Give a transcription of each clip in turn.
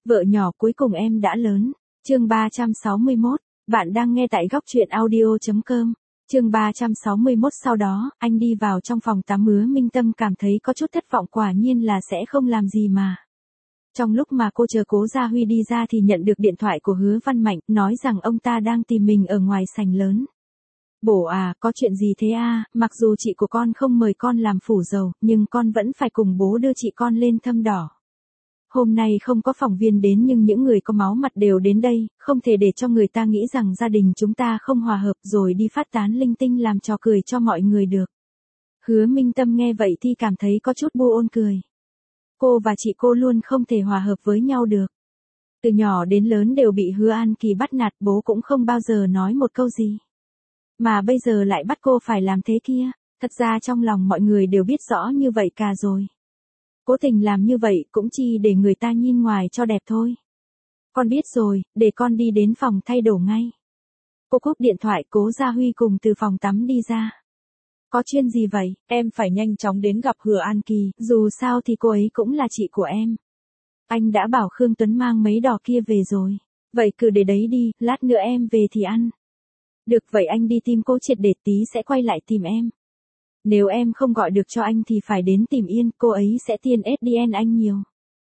Vợ nhỏ cuối cùng em đã lớn. Chương 361, bạn đang nghe tại góc truyện audio.com. Chương 361 sau đó, anh đi vào trong phòng tắm Hứa Minh Tâm cảm thấy có chút thất vọng, quả nhiên là sẽ không làm gì mà. Trong lúc mà cô chờ Cố Gia Huy đi ra thì nhận được điện thoại của Hứa Văn Mạnh, nói rằng ông ta đang tìm mình ở ngoài sảnh lớn. Bố à, có chuyện gì thế à, mặc dù chị của con không mời con làm phủ dầu, nhưng con vẫn phải cùng bố đưa chị con lên Thâm Đỏ. Hôm nay không có phóng viên đến nhưng những người có máu mặt đều đến đây, không thể để cho người ta nghĩ rằng gia đình chúng ta không hòa hợp rồi đi phát tán linh tinh làm trò cười cho mọi người được. Hứa Minh Tâm nghe vậy thì cảm thấy có chút bu ôn cười. Cô và chị cô luôn không thể hòa hợp với nhau được. Từ nhỏ đến lớn đều bị Hứa An Kỳ bắt nạt, bố cũng không bao giờ nói một câu gì. Mà bây giờ lại bắt cô phải làm thế kia, thật ra trong lòng mọi người đều biết rõ như vậy cả rồi. Cố tình làm như vậy cũng chỉ để người ta nhìn ngoài cho đẹp thôi. Con biết rồi, để con đi đến phòng thay đồ ngay. Cô cúp điện thoại, Cố Gia Huy cùng từ phòng tắm đi ra. Có chuyện gì vậy? Em phải nhanh chóng đến gặp Hứa An Kỳ, dù sao thì cô ấy cũng là chị của em. Anh đã bảo Khương Tuấn mang mấy đò kia về rồi. Vậy cứ để đấy đi, lát nữa em về thì ăn. Được vậy anh đi tìm cô triệt để, tí sẽ quay lại tìm em. Nếu em không gọi được cho anh thì phải đến tìm Yên, cô ấy sẽ tiền SDN anh nhiều.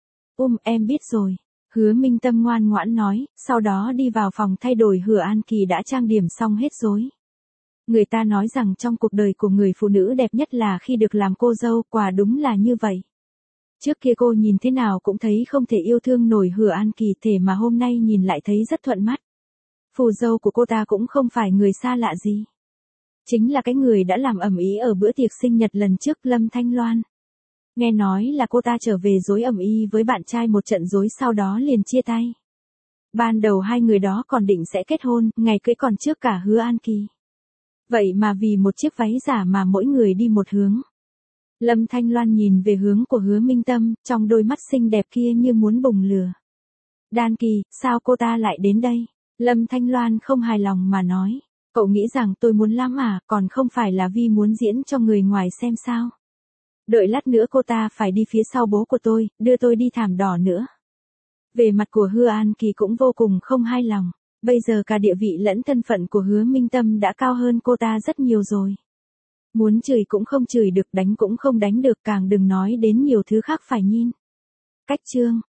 Em biết rồi. Hứa Minh Tâm ngoan ngoãn nói, sau đó đi vào phòng thay đổi. Hứa An Kỳ đã trang điểm xong hết rồi. Người ta nói rằng trong cuộc đời của người phụ nữ đẹp nhất là khi được làm cô dâu, quả đúng là như vậy. Trước kia cô nhìn thế nào cũng thấy không thể yêu thương nổi Hứa An Kỳ, thể mà hôm nay nhìn lại thấy rất thuận mắt. Phù dâu của cô ta cũng không phải người xa lạ gì. Chính là cái người đã làm ầm ĩ ở bữa tiệc sinh nhật lần trước, Lâm Thanh Loan. Nghe nói là cô ta trở về dối ầm ĩ với bạn trai một trận dối, sau đó liền chia tay. Ban đầu hai người đó còn định sẽ kết hôn, ngày cưới còn trước cả Hứa An Kỳ. Vậy mà vì một chiếc váy giả mà mỗi người đi một hướng. Lâm Thanh Loan nhìn về hướng của Hứa Minh Tâm, trong đôi mắt xinh đẹp kia như muốn bùng lửa. Đan Kỳ, sao cô ta lại đến đây? Lâm Thanh Loan không hài lòng mà nói. Cậu nghĩ rằng tôi muốn lắm à, còn không phải là vì muốn diễn cho người ngoài xem sao? Đợi lát nữa cô ta phải đi phía sau bố của tôi, đưa tôi đi thảm đỏ nữa. Về mặt của Hứa An Kỳ cũng vô cùng không hài lòng. Bây giờ cả địa vị lẫn thân phận của Hứa Minh Tâm đã cao hơn cô ta rất nhiều rồi. Muốn chửi cũng không chửi được, đánh cũng không đánh được, càng đừng nói đến nhiều thứ khác phải nhìn. Cách chương.